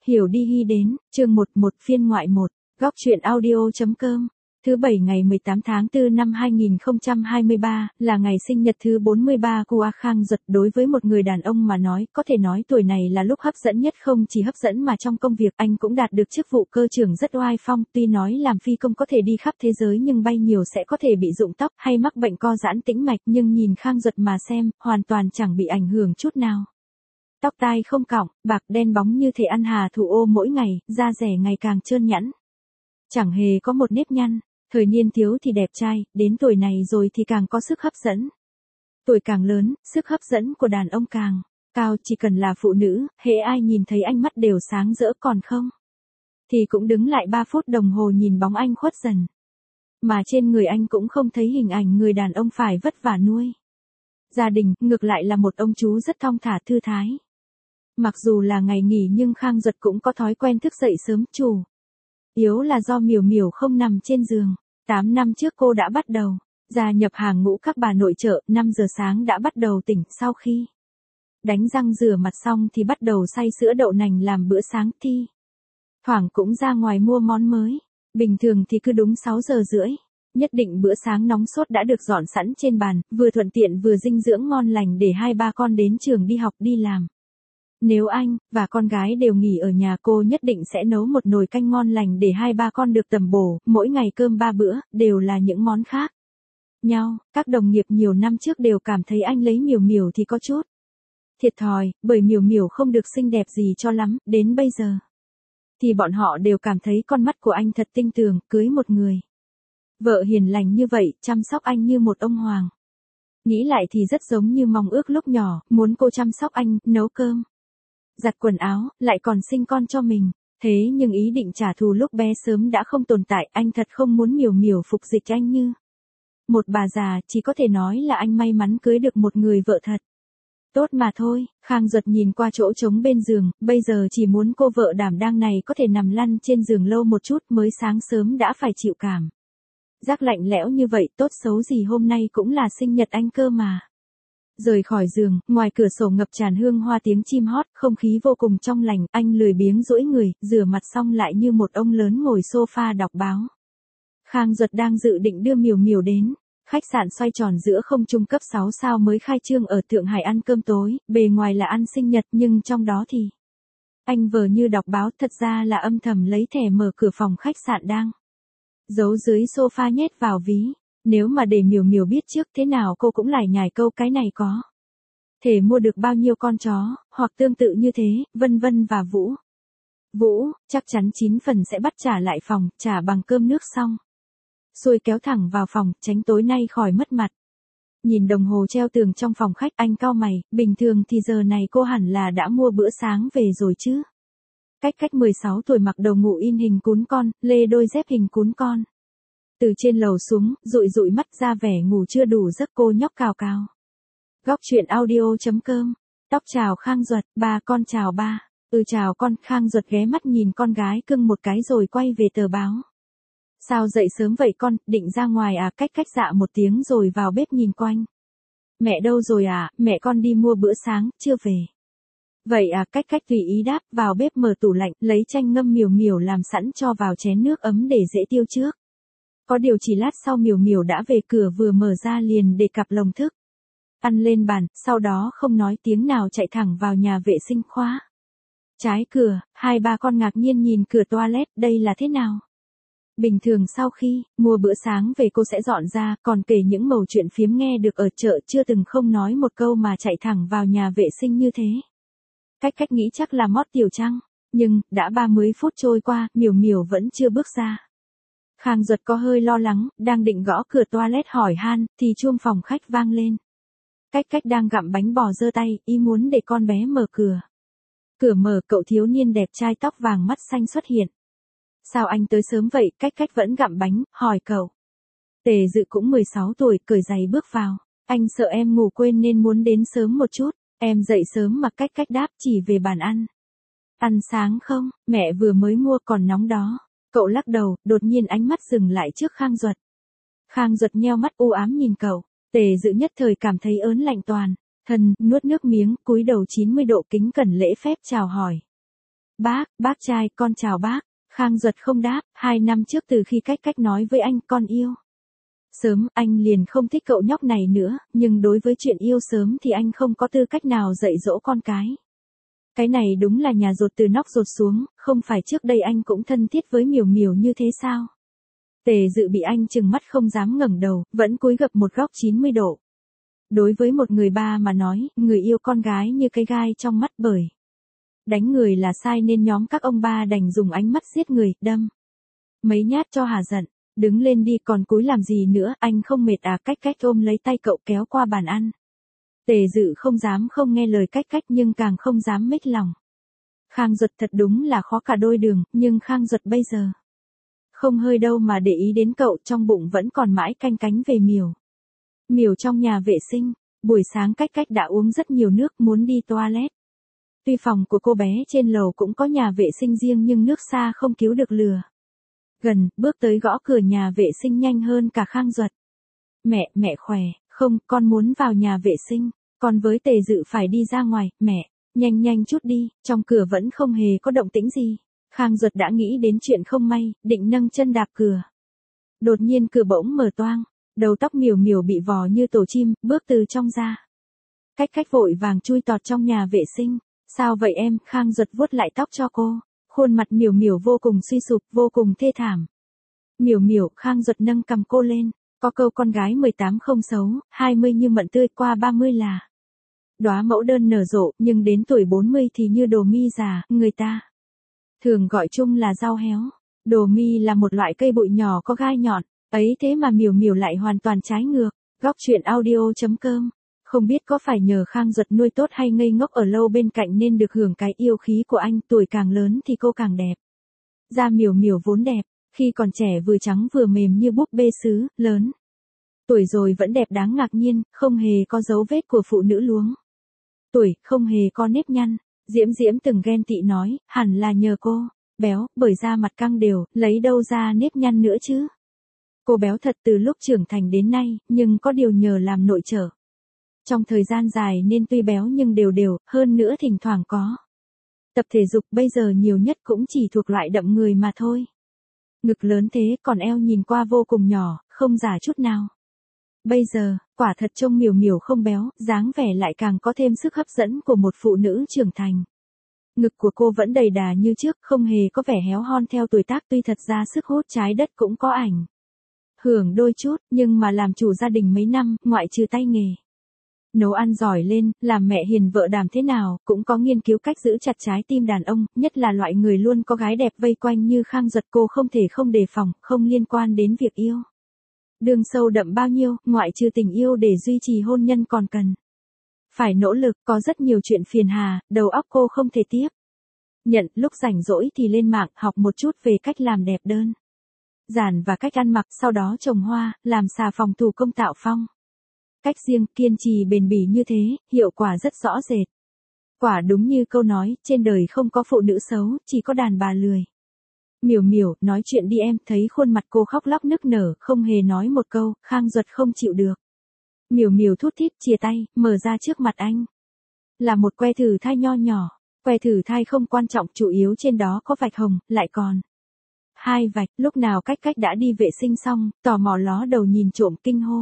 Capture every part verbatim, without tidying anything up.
Hiểu đi hy đến, chương một một phiên ngoại một, góc truyện audio.com. Thứ bảy ngày mười tám tháng tư năm hai nghìn không trăm hai mươi ba, là ngày sinh nhật thứ bốn mươi ba của A Khang Duật. Đối với một người đàn ông mà nói, có thể nói tuổi này là lúc hấp dẫn nhất, không chỉ hấp dẫn mà trong công việc anh cũng đạt được chức vụ cơ trưởng rất oai phong. Tuy nói làm phi công có thể đi khắp thế giới nhưng bay nhiều sẽ có thể bị rụng tóc hay mắc bệnh co giãn tĩnh mạch, nhưng nhìn Khang Duật mà xem, hoàn toàn chẳng bị ảnh hưởng chút nào. Tóc tai không cọng, bạc đen bóng như thể ăn hà thủ ô mỗi ngày, da rẻ ngày càng trơn nhẵn. Chẳng hề có một nếp nhăn, thời niên thiếu thì đẹp trai, đến tuổi này rồi thì càng có sức hấp dẫn. Tuổi càng lớn, sức hấp dẫn của đàn ông càng cao, chỉ cần là phụ nữ, hễ ai nhìn thấy anh mắt đều sáng rỡ, còn không thì cũng đứng lại ba phút đồng hồ nhìn bóng anh khuất dần. Mà trên người anh cũng không thấy hình ảnh người đàn ông phải vất vả nuôi gia đình, ngược lại là một ông chú rất thong thả thư thái. Mặc dù là ngày nghỉ nhưng Khang Duật cũng có thói quen thức dậy sớm, chủ yếu là do Miểu Miểu không nằm trên giường. tám năm trước cô đã bắt đầu gia nhập hàng ngũ các bà nội trợ, năm giờ sáng đã bắt đầu tỉnh, sau khi đánh răng rửa mặt xong thì bắt đầu xay sữa đậu nành làm bữa sáng, thi thoảng cũng ra ngoài mua món mới. Bình thường thì cứ đúng sáu giờ rưỡi, nhất định bữa sáng nóng sốt đã được dọn sẵn trên bàn, vừa thuận tiện vừa dinh dưỡng ngon lành để hai ba con đến trường đi học đi làm. Nếu anh và con gái đều nghỉ ở nhà, cô nhất định sẽ nấu một nồi canh ngon lành để hai ba con được tầm bổ, mỗi ngày cơm ba bữa, đều là những món khác nhau. Các đồng nghiệp nhiều năm trước đều cảm thấy anh lấy Miểu Miểu thì có chút thiệt thòi, bởi Miểu Miểu không được xinh đẹp gì cho lắm, đến bây giờ thì bọn họ đều cảm thấy con mắt của anh thật tinh tường, cưới một người vợ hiền lành như vậy, chăm sóc anh như một ông hoàng. Nghĩ lại thì rất giống như mong ước lúc nhỏ, muốn cô chăm sóc anh, nấu cơm, giặt quần áo, lại còn sinh con cho mình. Thế nhưng ý định trả thù lúc bé sớm đã không tồn tại, anh thật không muốn Miểu Miểu phục dịch anh như một bà già, chỉ có thể nói là anh may mắn cưới được một người vợ thật tốt mà thôi. Khang Duật nhìn qua chỗ trống bên giường, bây giờ chỉ muốn cô vợ đảm đang này có thể nằm lăn trên giường lâu một chút, mới sáng sớm đã phải chịu cảm giác lạnh lẽo như vậy, tốt xấu gì hôm nay cũng là sinh nhật anh cơ mà. Rời khỏi giường, ngoài cửa sổ ngập tràn hương hoa tiếng chim hót, không khí vô cùng trong lành, anh lười biếng duỗi người, rửa mặt xong lại như một ông lớn ngồi sofa đọc báo. Khang Duật đang dự định đưa Miểu Miểu đến khách sạn xoay tròn giữa không trung cấp sáu sao mới khai trương ở Thượng Hải ăn cơm tối, bề ngoài là ăn sinh nhật nhưng trong đó thì anh vờ như đọc báo, thật ra là âm thầm lấy thẻ mở cửa phòng khách sạn đang giấu dưới sofa nhét vào ví. Nếu mà để Miểu Miểu biết trước, thế nào cô cũng lải nhải câu cái này có thể mua được bao nhiêu con chó, hoặc tương tự như thế, vân vân và Vũ. Vũ, chắc chắn chín phần sẽ bắt trả lại phòng, trả bằng cơm nước xong xuôi kéo thẳng vào phòng, tránh tối nay khỏi mất mặt. Nhìn đồng hồ treo tường trong phòng khách, anh cau mày, bình thường thì giờ này cô hẳn là đã mua bữa sáng về rồi chứ. Cách cách mười sáu tuổi mặc đầu ngủ in hình cún con, lê đôi dép hình cún con. Từ trên lầu xuống, dụi dụi mắt ra vẻ ngủ chưa đủ giấc, cô nhóc cào cào. Góc truyện audio.com. Tóc chào Khang Duật, ba con chào ba. Ừ chào con. Khang Duật ghé mắt nhìn con gái cưng một cái rồi quay về tờ báo. Sao dậy sớm vậy con, định ra ngoài à? Cách cách dạ một tiếng rồi vào bếp nhìn quanh. Mẹ đâu rồi à? Mẹ con đi mua bữa sáng, chưa về. Vậy à? Cách cách tùy ý đáp, vào bếp mở tủ lạnh, lấy chanh ngâm Miểu Miểu làm sẵn cho vào chén nước ấm để dễ tiêu trước. Có điều chỉ lát sau Miểu Miểu đã về, cửa vừa mở ra liền để cặp lồng thức ăn lên bàn, sau đó không nói tiếng nào chạy thẳng vào nhà vệ sinh, khóa trái cửa. Hai ba con ngạc nhiên nhìn cửa toilet, đây là thế nào? Bình thường sau khi mua bữa sáng về cô sẽ dọn ra, còn kể những mẩu chuyện phiếm nghe được ở chợ, chưa từng không nói một câu mà chạy thẳng vào nhà vệ sinh như thế. Cách cách nghĩ chắc là mót tiểu trăng, nhưng đã ba mươi phút trôi qua, Miểu Miểu vẫn chưa bước ra. Khang Duật có hơi lo lắng, đang định gõ cửa toilet hỏi han, thì chuông phòng khách vang lên. Cách cách đang gặm bánh bò giơ tay, ý muốn để con bé mở cửa. Cửa mở, cậu thiếu niên đẹp trai tóc vàng mắt xanh xuất hiện. Sao anh tới sớm vậy? Cách cách vẫn gặm bánh, hỏi cậu. Tề Dự cũng mười sáu tuổi, cởi giày bước vào. Anh sợ em ngủ quên nên muốn đến sớm một chút. Em dậy sớm mà. Cách cách đáp, chỉ về bàn ăn. Ăn sáng không? Mẹ vừa mới mua còn nóng đó. Cậu lắc đầu, đột nhiên ánh mắt dừng lại trước Khang Duật. Khang Duật nheo mắt u ám nhìn cậu. Tề Dự nhất thời cảm thấy ớn lạnh toàn thân, nuốt nước miếng, cúi đầu chín mươi độ kính cẩn lễ phép chào hỏi. Bác, bác trai, con chào bác. Khang Duật không đáp, hai năm trước từ khi cách cách nói với anh con yêu. Sớm, anh liền không thích cậu nhóc này nữa, nhưng đối với chuyện yêu sớm thì anh không có tư cách nào dạy dỗ con cái. Cái này đúng là nhà dột từ nóc dột xuống, không phải trước đây anh cũng thân thiết với Miểu Miểu như thế sao? Tề Dự bị anh trừng mắt không dám ngẩng đầu, vẫn cúi gập một góc chín mươi độ. Đối với một người ba mà nói, người yêu con gái như cái gai trong mắt bởi. Đánh người là sai nên nhóm các ông ba đành dùng ánh mắt giết người, đâm. Mấy nhát cho hả giận, đứng lên đi còn cúi làm gì nữa, anh không mệt à? Cách cách ôm lấy tay cậu kéo qua bàn ăn. Tề Dự không dám không nghe lời cách cách nhưng càng không dám mếch lòng. Khang Duật thật đúng là khó cả đôi đường, nhưng Khang Duật bây giờ. Không hơi đâu mà để ý đến cậu, trong bụng vẫn còn mãi canh cánh về Miểu. Miểu trong nhà vệ sinh, buổi sáng cách cách đã uống rất nhiều nước muốn đi toilet. Tuy phòng của cô bé trên lầu cũng có nhà vệ sinh riêng nhưng nước xa không cứu được lừa. Gần, bước tới gõ cửa nhà vệ sinh nhanh hơn cả Khang Duật. Mẹ, mẹ khỏe, không, con muốn vào nhà vệ sinh, con với Tề Dự phải đi ra ngoài, mẹ, nhanh nhanh chút đi, trong cửa vẫn không hề có động tĩnh gì. Khang Duật đã nghĩ đến chuyện không may, định nâng chân đạp cửa. Đột nhiên cửa bỗng mở toang, đầu tóc Miểu Miểu bị vò như tổ chim, bước từ trong ra. Cách cách vội vàng chui tọt trong nhà vệ sinh. Sao vậy em? Khang Duật vuốt lại tóc cho cô. Khuôn mặt Miểu Miểu vô cùng suy sụp, vô cùng thê thảm. Miểu Miểu, Khang Duật nâng cầm cô lên. Có câu con gái mười tám không xấu, hai mươi như mận tươi, qua ba mươi là đóa mẫu đơn nở rộ, nhưng đến tuổi bốn mươi thì như đồ mi già, người ta thường gọi chung là rau héo. Đồ mi là một loại cây bụi nhỏ có gai nhọn, ấy thế mà Miểu Miểu lại hoàn toàn trái ngược. Góc truyện audio chấm com. Không biết có phải nhờ Khang Duật nuôi tốt hay ngây ngốc ở lâu bên cạnh nên được hưởng cái yêu khí của anh, tuổi càng lớn thì cô càng đẹp. Da Miểu Miểu vốn đẹp, khi còn trẻ vừa trắng vừa mềm như búp bê sứ, lớn. Tuổi rồi vẫn đẹp đáng ngạc nhiên, không hề có dấu vết của phụ nữ luống. Tuổi, không hề có nếp nhăn. Diễm Diễm từng ghen tị nói, hẳn là nhờ cô, béo, bởi da mặt căng đều, lấy đâu ra nếp nhăn nữa chứ. Cô béo thật từ lúc trưởng thành đến nay, nhưng có điều nhờ làm nội trợ. Trong thời gian dài nên tuy béo nhưng đều đều, hơn nữa thỉnh thoảng có tập thể dục, bây giờ nhiều nhất cũng chỉ thuộc loại đậm người mà thôi. Ngực lớn thế, còn eo nhìn qua vô cùng nhỏ, không giả chút nào. Bây giờ, quả thật trông Miểu Miểu không béo, dáng vẻ lại càng có thêm sức hấp dẫn của một phụ nữ trưởng thành. Ngực của cô vẫn đầy đà như trước, không hề có vẻ héo hon theo tuổi tác, tuy thật ra sức hút trái đất cũng có ảnh hưởng đôi chút, nhưng mà làm chủ gia đình mấy năm, ngoại trừ tay nghề nấu ăn giỏi lên, làm mẹ hiền vợ đảm thế nào, cũng có nghiên cứu cách giữ chặt trái tim đàn ông, nhất là loại người luôn có gái đẹp vây quanh như Khang Duật. Cô không thể không đề phòng, không liên quan đến việc yêu. Đường sâu đậm bao nhiêu, ngoại trừ tình yêu để duy trì hôn nhân còn cần phải nỗ lực, có rất nhiều chuyện phiền hà, đầu óc cô không thể tiếp nhận. Lúc rảnh rỗi thì lên mạng, học một chút về cách làm đẹp đơn giản và cách ăn mặc, sau đó trồng hoa, làm xà phòng thủ công tạo phong. Cách riêng, kiên trì bền bỉ như thế, hiệu quả rất rõ rệt. Quả đúng như câu nói, trên đời không có phụ nữ xấu, chỉ có đàn bà lười. Miểu Miểu, nói chuyện đi em, thấy khuôn mặt cô khóc lóc nức nở, không hề nói một câu, Khang Duật không chịu được. Miểu Miểu thút thít chia tay, mở ra trước mặt anh. Là một que thử thai nho nhỏ, que thử thai không quan trọng, chủ yếu trên đó có vạch hồng, lại còn hai vạch. Lúc nào cách cách đã đi vệ sinh xong, tò mò ló đầu nhìn trộm kinh hô.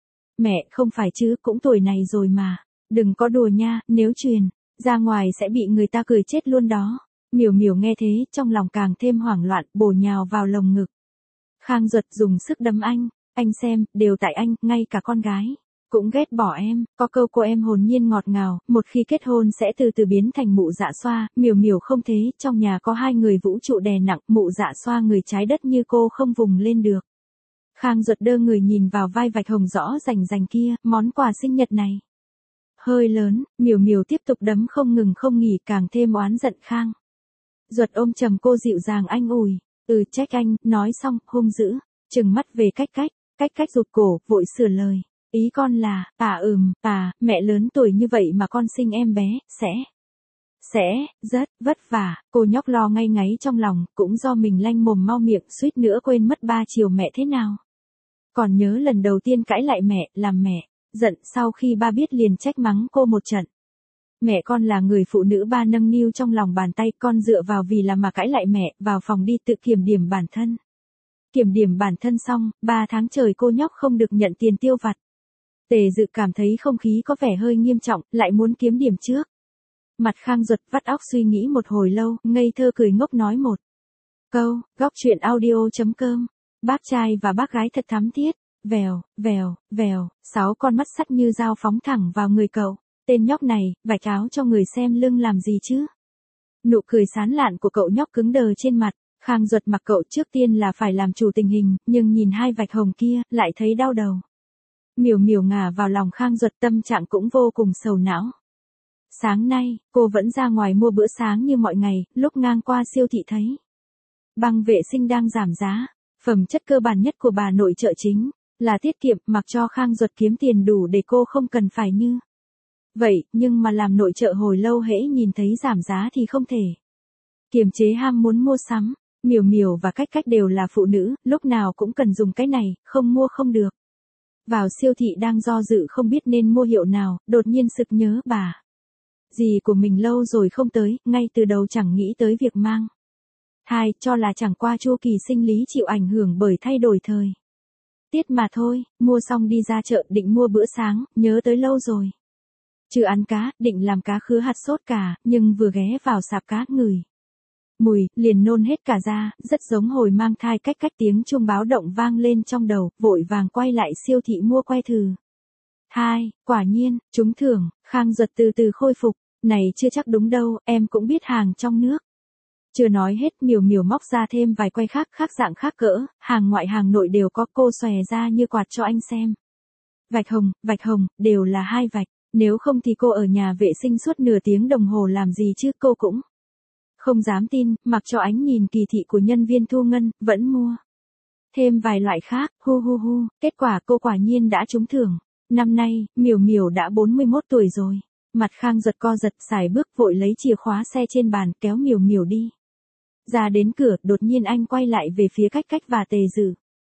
Mẹ, không phải chứ, cũng tuổi này rồi mà. Đừng có đùa nha, nếu truyền ra ngoài sẽ bị người ta cười chết luôn đó. Miểu Miểu nghe thế, trong lòng càng thêm hoảng loạn, bổ nhào vào lồng ngực. Khang Duật dùng sức đấm anh. Anh xem, đều tại anh, ngay cả con gái cũng ghét bỏ em. Có câu cô em hồn nhiên ngọt ngào, một khi kết hôn sẽ từ từ biến thành mụ dạ xoa. Miểu Miểu không thế, trong nhà có hai người vũ trụ đè nặng, mụ dạ xoa người trái đất như cô không vùng lên được. Khang Duật đơ người nhìn vào vai vạch hồng rõ rành rành kia, món quà sinh nhật này hơi lớn. Miểu Miểu tiếp tục đấm không ngừng không nghỉ, càng thêm oán giận Khang Duật ôm chầm cô dịu dàng anh ủi. Ừ, trách anh. Nói xong, hung dữ trừng mắt về cách cách. Cách cách rụt cổ, vội sửa lời. Ý con là, à ừm, à, mẹ lớn tuổi như vậy mà con sinh em bé, sẽ, sẽ, rất, vất vả. Cô nhóc lo ngay ngáy trong lòng, cũng do mình lanh mồm mau miệng, suýt nữa quên mất ba chiều mẹ thế nào. Còn nhớ lần đầu tiên cãi lại mẹ, làm mẹ giận, sau khi ba biết liền trách mắng cô một trận. Mẹ con là người phụ nữ ba nâng niu trong lòng bàn tay, con dựa vào vì là mà cãi lại mẹ, vào phòng đi tự kiểm điểm bản thân. Kiểm điểm bản thân xong, ba tháng trời cô nhóc không được nhận tiền tiêu vặt. Tề Dự cảm thấy không khí có vẻ hơi nghiêm trọng, lại muốn kiếm điểm trước. Mặt Khang Duật vắt óc suy nghĩ một hồi lâu, ngây thơ cười ngốc nói một câu, góc truyện audio chấm com. Bác trai và bác gái thật thắm thiết. Vèo, vèo, vèo, sáu con mắt sắt như dao phóng thẳng vào người cậu. Tên nhóc này, vạch áo cho người xem lưng làm gì chứ? Nụ cười sán lạn của cậu nhóc cứng đờ trên mặt. Khang Duật mặc cậu trước tiên là phải làm chủ tình hình, nhưng nhìn hai vạch hồng kia, lại thấy đau đầu. Miểu Miểu ngả vào lòng Khang Duật, tâm trạng cũng vô cùng sầu não. Sáng nay, cô vẫn ra ngoài mua bữa sáng như mọi ngày, lúc ngang qua siêu thị thấy băng vệ sinh đang giảm giá. Phẩm chất cơ bản nhất của bà nội trợ chính là tiết kiệm, mặc cho Khang Duật kiếm tiền đủ để cô không cần phải như vậy, nhưng mà làm nội trợ hồi lâu hễ nhìn thấy giảm giá thì không thể kiềm chế ham muốn mua sắm. Miểu Miểu và Cách Cách đều là phụ nữ, lúc nào cũng cần dùng cái này, không mua không được. Vào siêu thị đang do dự không biết nên mua hiệu nào, đột nhiên sực nhớ bà dì của mình lâu rồi không tới, ngay từ đầu chẳng nghĩ tới việc mang thai, cho là chẳng qua chu kỳ sinh lý chịu ảnh hưởng bởi thay đổi thời tiết mà thôi. Mua xong đi ra chợ định mua bữa sáng, nhớ tới lâu rồi chưa ăn cá, định làm cá khứa hạt sốt cả, nhưng vừa ghé vào sạp cá ngửi mùi, liền nôn hết cả ra, rất giống hồi mang thai. Cách Cách tiếng chuông báo động vang lên trong đầu, vội vàng quay lại siêu thị mua que thử thai, quả nhiên, trúng thưởng. Khang Duật từ từ khôi phục, này chưa chắc đúng đâu, em cũng biết hàng trong nước. Chưa nói hết, Miểu Miểu móc ra thêm vài que khác, khác dạng khác cỡ, hàng ngoại hàng nội đều có, cô xòe ra như quạt cho anh xem. Vạch hồng, vạch hồng, đều là hai vạch, nếu không thì cô ở nhà vệ sinh suốt nửa tiếng đồng hồ làm gì chứ, cô cũng không dám tin, mặc cho ánh nhìn kỳ thị của nhân viên thu ngân, vẫn mua thêm vài loại khác, hu hu hu, kết quả cô quả nhiên đã trúng thưởng. Năm nay, Miểu Miểu đã bốn mươi mốt tuổi rồi. Mặt Khang Duật co giật, xài bước vội lấy chìa khóa xe trên bàn, kéo Miểu Miểu đi ra đến cửa. Đột nhiên anh quay lại về phía Cách Cách và Tề Dự.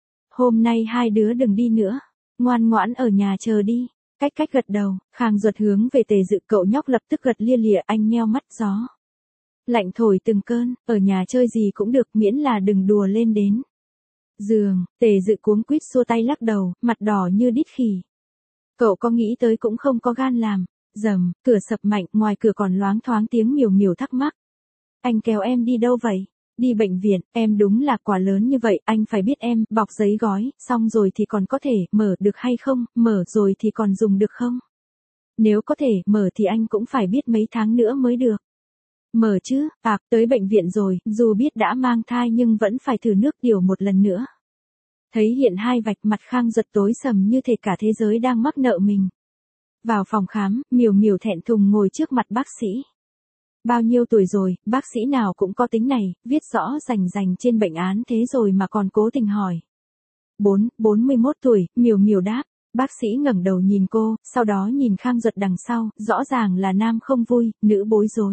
Hôm nay hai đứa đừng đi nữa, ngoan ngoãn ở nhà chờ đi. Cách Cách gật đầu, Khang Duật hướng về Tề Dự, cậu nhóc lập tức gật lia lịa. Anh nheo mắt, gió lạnh thổi từng cơn, ở nhà chơi gì cũng được, miễn là đừng đùa lên đến giường. Tề Dự cuống quýt xua tay lắc đầu, mặt đỏ như đít khỉ. Cậu có nghĩ tới cũng không có gan làm. Dầm, cửa sập mạnh, ngoài cửa còn loáng thoáng tiếng Miểu Miểu thắc mắc. Anh kéo em đi đâu vậy? Đi bệnh viện. Em đúng là quả lớn như vậy, anh phải biết em, bọc giấy gói, xong rồi thì còn có thể, mở được hay không, mở rồi thì còn dùng được không? Nếu có thể, mở thì anh cũng phải biết mấy tháng nữa mới được mở chứ. À, tới bệnh viện rồi, dù biết đã mang thai nhưng vẫn phải thử nước tiểu một lần nữa. Thấy hiện hai vạch, mặt Khang Duật tối sầm như thể cả thế giới đang mắc nợ mình. Vào phòng khám, Miểu Miểu thẹn thùng ngồi trước mặt bác sĩ. Bao nhiêu tuổi rồi, bác sĩ nào cũng có tính này, viết rõ rành rành trên bệnh án thế rồi mà còn cố tình hỏi. Bốn, bốn mươi mốt tuổi, Miểu Miểu đáp. Bác sĩ ngẩng đầu nhìn cô, sau đó nhìn Khang Duật đằng sau, rõ ràng là nam không vui, nữ bối rối.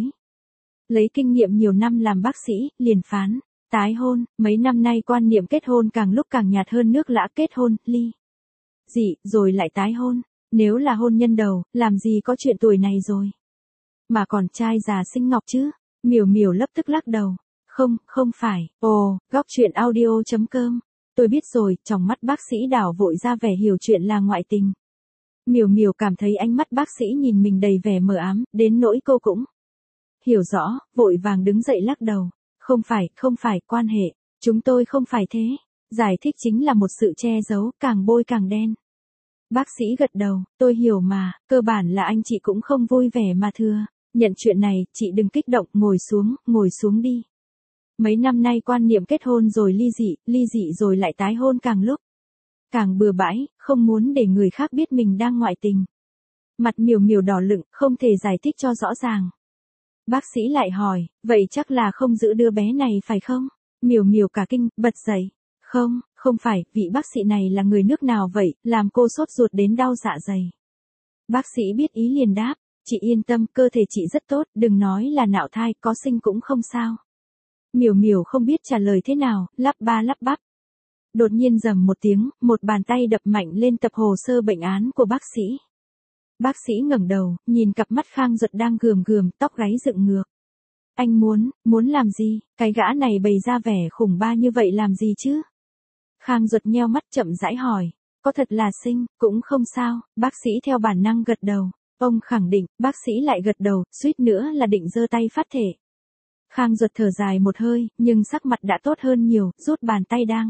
Lấy kinh nghiệm nhiều năm làm bác sĩ, liền phán. Tái hôn, mấy năm nay quan niệm kết hôn càng lúc càng nhạt hơn nước lã, kết hôn, ly dị, rồi lại tái hôn. Nếu là hôn nhân đầu, làm gì có chuyện tuổi này rồi. Mà còn trai già xinh ngọc chứ. Miểu Miểu lập tức lắc đầu. Không, không phải. Ồ, góc truyện audio chấm com. Tôi biết rồi, trong mắt bác sĩ đảo vội ra vẻ hiểu chuyện là ngoại tình. Miểu Miểu cảm thấy ánh mắt bác sĩ nhìn mình đầy vẻ mờ ám, đến nỗi cô cũng hiểu rõ, vội vàng đứng dậy lắc đầu. Không phải, không phải, quan hệ, chúng tôi không phải thế. Giải thích chính là một sự che giấu, càng bôi càng đen. Bác sĩ gật đầu, tôi hiểu mà, cơ bản là anh chị cũng không vui vẻ mà thưa. Nhận chuyện này, chị đừng kích động, ngồi xuống, ngồi xuống đi. Mấy năm nay quan niệm kết hôn rồi ly dị, ly dị rồi lại tái hôn càng lúc càng bừa bãi, không muốn để người khác biết mình đang ngoại tình. Mặt Miểu Miểu đỏ lựng, không thể giải thích cho rõ ràng. Bác sĩ lại hỏi, vậy chắc là không giữ đứa bé này phải không? Miểu Miểu cả kinh, bật dậy. Không, không phải, vị bác sĩ này là người nước nào vậy, làm cô sốt ruột đến đau dạ dày. Bác sĩ biết ý liền đáp, chị yên tâm, cơ thể chị rất tốt, đừng nói là nạo thai, có sinh cũng không sao. Miểu Miểu không biết trả lời thế nào, lắp ba lắp bắp. Đột nhiên rầm một tiếng, một bàn tay đập mạnh lên tập hồ sơ bệnh án của bác sĩ. Bác sĩ ngẩng đầu, nhìn cặp mắt Khang Duật đang gườm gườm, tóc gáy dựng ngược. Anh muốn, muốn làm gì, cái gã này bày ra vẻ khủng ba như vậy làm gì chứ? Khang Duật nheo mắt chậm rãi hỏi, có thật là xinh, cũng không sao, bác sĩ theo bản năng gật đầu. Ông khẳng định, bác sĩ lại gật đầu, suýt nữa là định giơ tay phát thể. Khang Duật thở dài một hơi, nhưng sắc mặt đã tốt hơn nhiều, rút bàn tay đang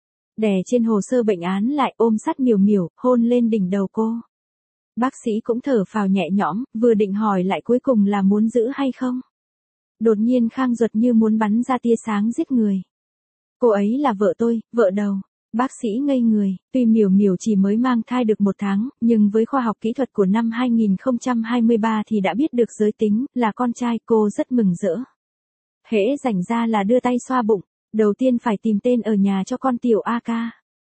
đè trên hồ sơ bệnh án lại, ôm sát Miểu Miểu, hôn lên đỉnh đầu cô. Bác sĩ cũng thở phào nhẹ nhõm, vừa định hỏi lại cuối cùng là muốn giữ hay không. Đột nhiên Khang Duật như muốn bắn ra tia sáng giết người. Cô ấy là vợ tôi, vợ đầu. Bác sĩ ngây người, tuy Miểu Miểu chỉ mới mang thai được một tháng, nhưng với khoa học kỹ thuật của năm hai nghìn không trăm hai mươi ba thì đã biết được giới tính, là con trai, cô rất mừng rỡ. Hễ rảnh ra là đưa tay xoa bụng, đầu tiên phải tìm tên ở nhà cho con tiểu a ca.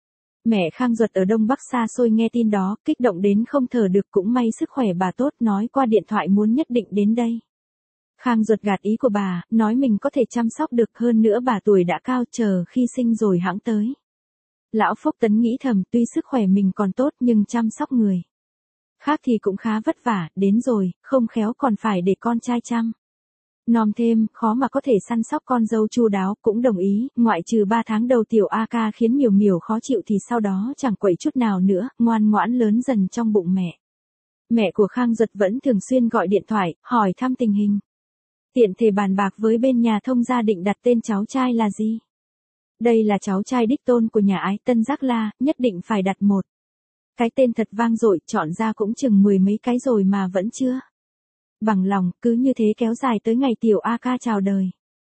Mẹ Khang Duật ở Đông Bắc xa xôi nghe tin đó, kích động đến không thở được, cũng may sức khỏe bà tốt, nói qua điện thoại muốn nhất định đến đây. Khang Duật gạt ý của bà, nói mình có thể chăm sóc được, hơn nữa bà tuổi đã cao, chờ khi sinh rồi hẵng tới. Lão Phúc Tấn nghĩ thầm, tuy sức khỏe mình còn tốt nhưng chăm sóc người khác thì cũng khá vất vả, đến rồi, không khéo còn phải để con trai chăm nom thêm, khó mà có thể săn sóc con dâu chu đáo, cũng đồng ý, ngoại trừ ba tháng đầu tiểu a ca khiến Miểu Miểu khó chịu thì sau đó chẳng quậy chút nào nữa, ngoan ngoãn lớn dần trong bụng mẹ. Mẹ của Khang Duật vẫn thường xuyên gọi điện thoại, hỏi thăm tình hình. Tiện thể bàn bạc với bên nhà thông gia định đặt tên cháu trai là gì. Đây là cháu trai đích tôn của nhà ái Tân Giác La, nhất định phải đặt một cái tên thật vang dội, chọn ra cũng chừng mười mấy cái rồi mà vẫn chưa bằng lòng, cứ như thế kéo dài tới ngày tiểu a ca chào đời.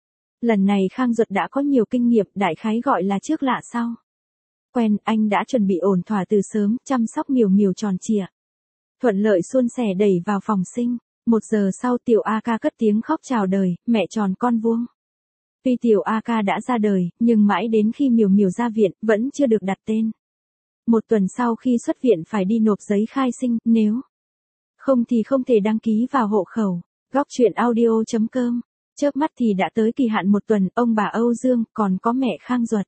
Lần này Khang Duật đã có nhiều kinh nghiệm, đại khái gọi là trước lạ sau quen, anh đã chuẩn bị ổn thỏa từ sớm, chăm sóc Miểu Miểu tròn trịa. Thuận lợi suôn sẻ đẩy vào phòng sinh, một giờ sau tiểu a ca cất tiếng khóc chào đời, mẹ tròn con vuông. Tuy tiểu a ca đã ra đời, nhưng mãi đến khi Miểu Miểu ra viện, vẫn chưa được đặt tên. Một tuần sau khi xuất viện phải đi nộp giấy khai sinh, nếu không thì không thể đăng ký vào hộ khẩu. Góc truyện audio chấm com. Chớp mắt thì đã tới kỳ hạn một tuần, ông bà Âu Dương, còn có mẹ Khang Duật.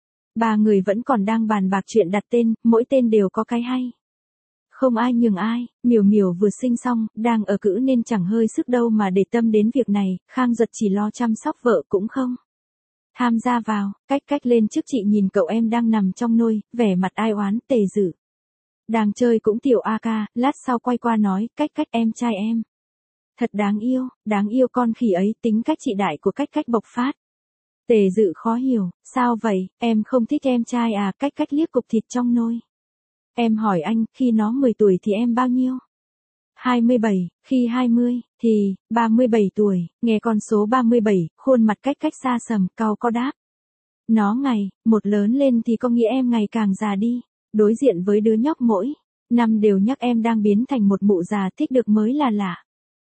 Ba người vẫn còn đang bàn bạc chuyện đặt tên, mỗi tên đều có cái hay. Không ai nhường ai, Miểu Miểu vừa sinh xong, đang ở cữ nên chẳng hơi sức đâu mà để tâm đến việc này, Khang Duật chỉ lo chăm sóc vợ cũng không tham gia vào, cách cách lên trước chị nhìn cậu em đang nằm trong nôi, vẻ mặt ai oán, Tề Dự đang chơi cũng tiểu a ca, lát sau quay qua nói, cách cách em trai em. Thật đáng yêu, đáng yêu con khỉ ấy, tính cách chị đại của cách cách bộc phát. Tề Dự khó hiểu, sao vậy, em không thích em trai à, cách cách liếc cục thịt trong nôi. Em hỏi anh, khi nó mười tuổi thì em bao nhiêu? hai mươi bảy, khi hai mươi, thì, ba mươi bảy tuổi, nghe con số ba mươi bảy, khuôn mặt cách cách xa sầm, cau có đáp. Nó ngày, một lớn lên thì có nghĩa em ngày càng già đi, đối diện với đứa nhóc mỗi năm đều nhắc em đang biến thành một mụ già, thích được mới là lạ.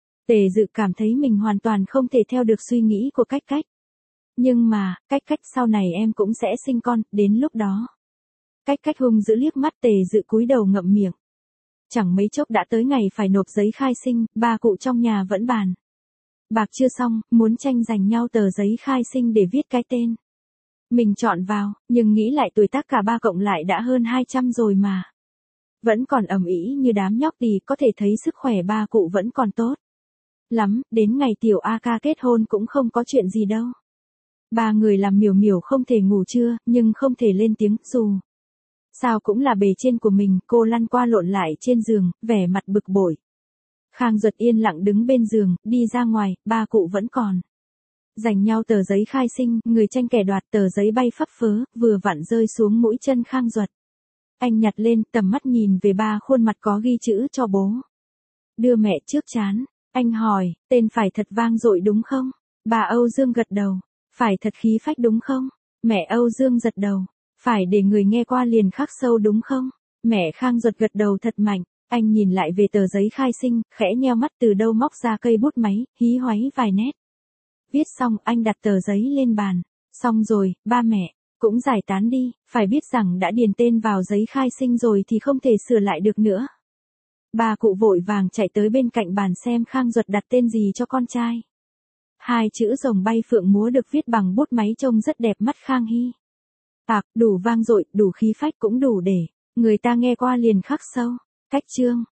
Tề Dự cảm thấy mình hoàn toàn không thể theo được suy nghĩ của cách cách. Nhưng mà, cách cách sau này em cũng sẽ sinh con, đến lúc đó. Cách cách hung dữ liếc mắt, Tề Dự cúi đầu ngậm miệng. Chẳng mấy chốc đã tới ngày phải nộp giấy khai sinh, ba cụ trong nhà vẫn bàn bạc chưa xong, muốn tranh giành nhau tờ giấy khai sinh để viết cái tên mình chọn vào, nhưng nghĩ lại tuổi tác cả ba cộng lại đã hơn hai trăm rồi mà. Vẫn còn ầm ĩ như đám nhóc thì có thể thấy sức khỏe ba cụ vẫn còn tốt lắm, đến ngày tiểu a ca kết hôn cũng không có chuyện gì đâu. Ba người làm Miểu Miểu không thể ngủ trưa, nhưng không thể lên tiếng, dù sao cũng là bề trên của mình, cô lăn qua lộn lại trên giường, vẻ mặt bực bội. Khang Duật yên lặng đứng bên giường, đi ra ngoài, ba cụ vẫn còn giành nhau tờ giấy khai sinh, người tranh kẻ đoạt, tờ giấy bay phấp phớ, vừa vặn rơi xuống mũi chân Khang Duật. Anh nhặt lên, tầm mắt nhìn về ba khuôn mặt có ghi chữ cho bố. Đưa mẹ trước trán, anh hỏi, tên phải thật vang dội đúng không? Bà Âu Dương gật đầu, phải thật khí phách đúng không? Mẹ Âu Dương giật đầu, phải để người nghe qua liền khắc sâu đúng không? Mẹ Khang Duật gật đầu thật mạnh, anh nhìn lại về tờ giấy khai sinh, khẽ nheo mắt từ đâu móc ra cây bút máy, hí hoáy vài nét. Viết xong, anh đặt tờ giấy lên bàn. Xong rồi, ba mẹ cũng giải tán đi, phải biết rằng đã điền tên vào giấy khai sinh rồi thì không thể sửa lại được nữa. Ba cụ vội vàng chạy tới bên cạnh bàn xem Khang Duật đặt tên gì cho con trai. Hai chữ rồng bay phượng múa được viết bằng bút máy trông rất đẹp mắt Khang Hy. Tạc, đủ vang dội, đủ khí phách, cũng đủ để người ta nghe qua liền khắc sâu. Cách chương